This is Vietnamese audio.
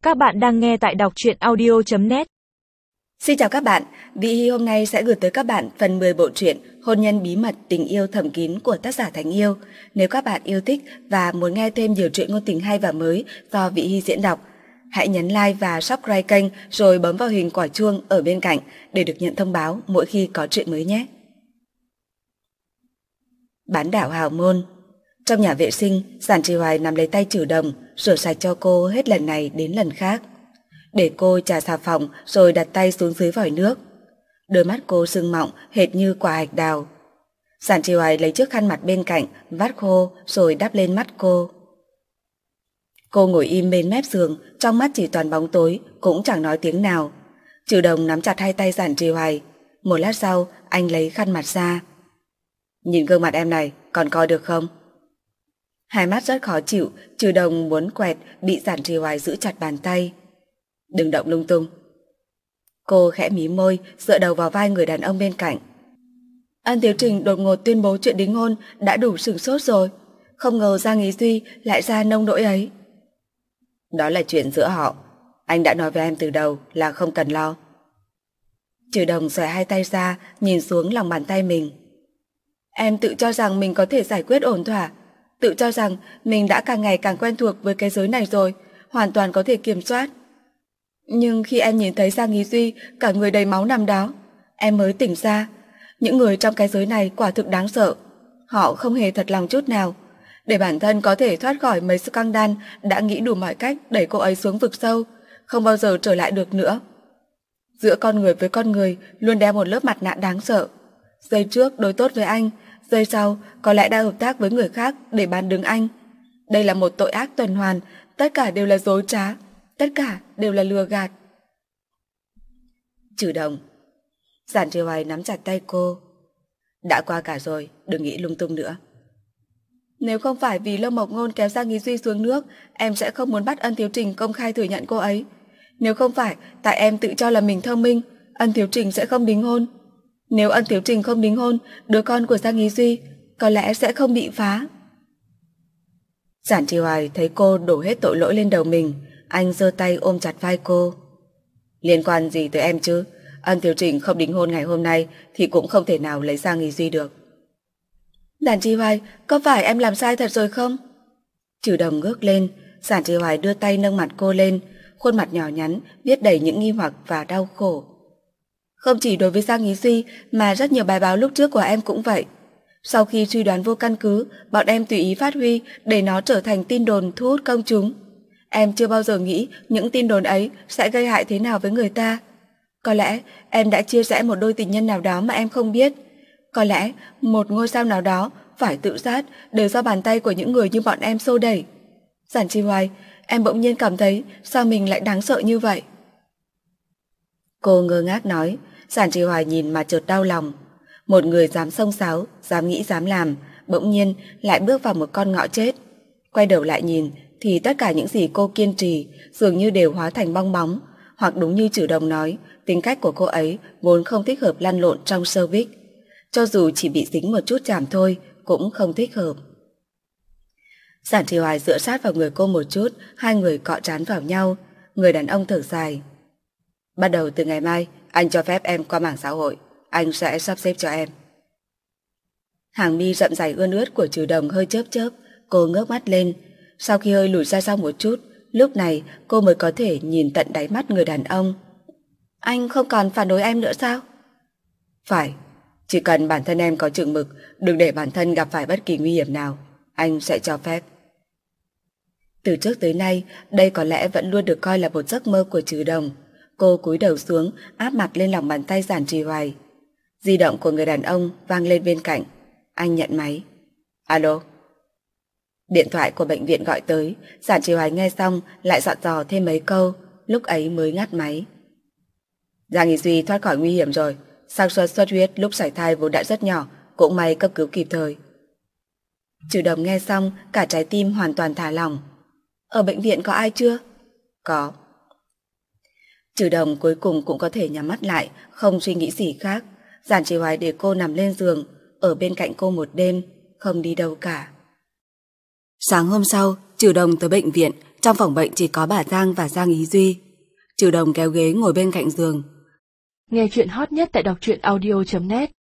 Các bạn đang nghe tại đọc truyện audio.net. Xin chào các bạn, Vị Hy hôm nay sẽ gửi tới các bạn phần 10 bộ truyện Hôn nhân bí mật tình yêu thầm kín của tác giả Thành Yêu. Nếu các bạn yêu thích và muốn nghe thêm nhiều truyện ngôn tình hay và mới do Vị Hy diễn đọc, hãy nhấn like và subscribe kênh rồi bấm vào hình quả chuông ở bên cạnh để được nhận thông báo mỗi khi có truyện mới nhé. Bán đảo Hào Môn. Trong nhà vệ sinh, Giản Trì Hoài nắm lấy tay Trừ Đồng, rửa sạch cho cô hết lần này đến lần khác. Để cô chà xà phòng rồi đặt tay xuống dưới vòi nước. Đôi mắt cô sưng mọng hệt như quả hạch đào. Giản Trì Hoài lấy chiếc khăn mặt bên cạnh, vắt khô rồi đắp lên mắt cô. Cô ngồi im bên mép giường, trong mắt chỉ toàn bóng tối, cũng chẳng nói tiếng nào. Trừ Đồng nắm chặt hai tay Giản Trì Hoài. Một lát sau, anh lấy khăn mặt ra. Nhìn gương mặt em này, còn coi được không? Hai mắt rất khó chịu, Trừ Đồng muốn quẹt, bị Giản Trì Hoài giữ chặt bàn tay. Đừng động lung tung. Cô khẽ mí môi, dựa đầu vào vai người đàn ông bên cạnh. Ân Tiếu Trình đột ngột tuyên bố chuyện đính hôn đã đủ sửng sốt rồi. Không ngờ Giang Ý Duy lại ra nông nỗi ấy. Đó là chuyện giữa họ. Anh đã nói với em từ đầu là không cần lo. Trừ Đồng xòe hai tay ra, nhìn xuống lòng bàn tay mình. Em tự cho rằng mình có thể giải quyết ổn thỏa, tự cho rằng mình đã càng ngày càng quen thuộc với cái giới này rồi, hoàn toàn có thể kiểm soát. Nhưng khi em nhìn thấy Giang Ý Duy cả người đầy máu nằm đó, em mới tỉnh ra, những người trong cái giới này quả thực đáng sợ. Họ không hề thật lòng chút nào. Để bản thân có thể thoát khỏi mấy scandal, đã nghĩ đủ mọi cách đẩy cô ấy xuống vực sâu, không bao giờ trở lại được nữa. Giữa con người với con người luôn đeo một lớp mặt nạ đáng sợ. Giây trước đối tốt với anh, giây sau có lẽ đã hợp tác với người khác để bán đứng anh. Đây là một tội ác tuần hoàn, tất cả đều là dối trá, tất cả đều là lừa gạt. Trừ Đồng. Giản Trì Hoài nắm chặt tay cô. Đã qua cả rồi, đừng nghĩ lung tung nữa. Nếu không phải vì Lâm Mộc Ngôn kéo Giang Ý Duy xuống nước, em sẽ không muốn bắt Ân Tiếu Trình công khai thừa nhận cô ấy. Nếu không phải tại em tự cho là mình thông minh, Ân Tiếu Trình sẽ không đính hôn. Nếu Ân Tiếu Trình không đính hôn, đứa con của Giang Ý Duy có lẽ sẽ không bị phá. Giản Trì Hoài thấy cô đổ hết tội lỗi lên đầu mình, anh giơ tay ôm chặt vai cô. Liên quan gì tới em chứ? Ân Tiếu Trình không đính hôn ngày hôm nay thì cũng không thể nào lấy Giang Ý Duy được. Giản Trì Hoài, có phải em làm sai thật rồi không? Trừ Đồng ngước lên, Giản Trì Hoài đưa tay nâng mặt cô lên, khuôn mặt nhỏ nhắn viết đầy những nghi hoặc và đau khổ. Không chỉ đối với Giang Ý Duy mà rất nhiều bài báo lúc trước của em cũng vậy. Sau khi suy đoán vô căn cứ, bọn em tùy ý phát huy để nó trở thành tin đồn thu hút công chúng. Em chưa bao giờ nghĩ những tin đồn ấy sẽ gây hại thế nào với người ta. Có lẽ em đã chia rẽ một đôi tình nhân nào đó mà em không biết. Có lẽ một ngôi sao nào đó phải tự sát đều do bàn tay của những người như bọn em xô đẩy. Giản Trì Hoài, em bỗng nhiên cảm thấy sao mình lại đáng sợ như vậy. Cô ngơ ngác nói. Giản Trì Hoài nhìn mà chợt đau lòng. Một người dám xông xáo, dám nghĩ dám làm, bỗng nhiên lại bước vào một con ngõ chết. Quay đầu lại nhìn thì tất cả những gì cô kiên trì dường như đều hóa thành bong bóng. Hoặc đúng như Trừ Đồng nói, tính cách của cô ấy vốn không thích hợp lăn lộn trong showbiz. Cho dù chỉ bị dính một chút chàm thôi cũng không thích hợp. Giản Trì Hoài dựa sát vào người cô một chút, hai người cọ trán vào nhau. Người đàn ông thở dài. Bắt đầu từ ngày mai, anh cho phép em qua mảng xã hội. Anh sẽ sắp xếp cho em. Hàng mi rậm rày ươn ướt của Trừ Đồng hơi chớp chớp. Cô ngước mắt lên. Sau khi hơi lùi ra sau một chút, lúc này cô mới có thể nhìn tận đáy mắt người đàn ông. Anh không còn phản đối em nữa sao? Phải. Chỉ cần bản thân em có chừng mực, đừng để bản thân gặp phải bất kỳ nguy hiểm nào, anh sẽ cho phép. Từ trước tới nay, đây có lẽ vẫn luôn được coi là một giấc mơ của Trừ Đồng. Cô cúi đầu xuống, áp mặt lên lòng bàn tay Giản Trì Hoài. Di động của người đàn ông vang lên bên cạnh. Anh nhận máy. Alo. Điện thoại của bệnh viện gọi tới. Giản Trì Hoài nghe xong lại dặn dò thêm mấy câu, lúc ấy mới ngắt máy. Giang Ý Duy thoát khỏi nguy hiểm rồi. Xác suất xuất huyết lúc sảy thai vốn đã rất nhỏ, cũng may cấp cứu kịp thời. Trừ Đồng nghe xong, cả trái tim hoàn toàn thả lỏng. Ở bệnh viện có ai chưa? Có. Trừ Đồng cuối cùng cũng có thể nhắm mắt lại, không suy nghĩ gì khác. Giản Trì Hoài để cô nằm lên giường, ở bên cạnh cô một đêm, không đi đâu cả. Sáng hôm sau, Trừ Đồng tới bệnh viện, trong phòng bệnh chỉ có bà Giang và Giang Ý Duy. Trừ Đồng kéo ghế ngồi bên cạnh giường. Nghe chuyện hot nhất tại đọc truyện audio.net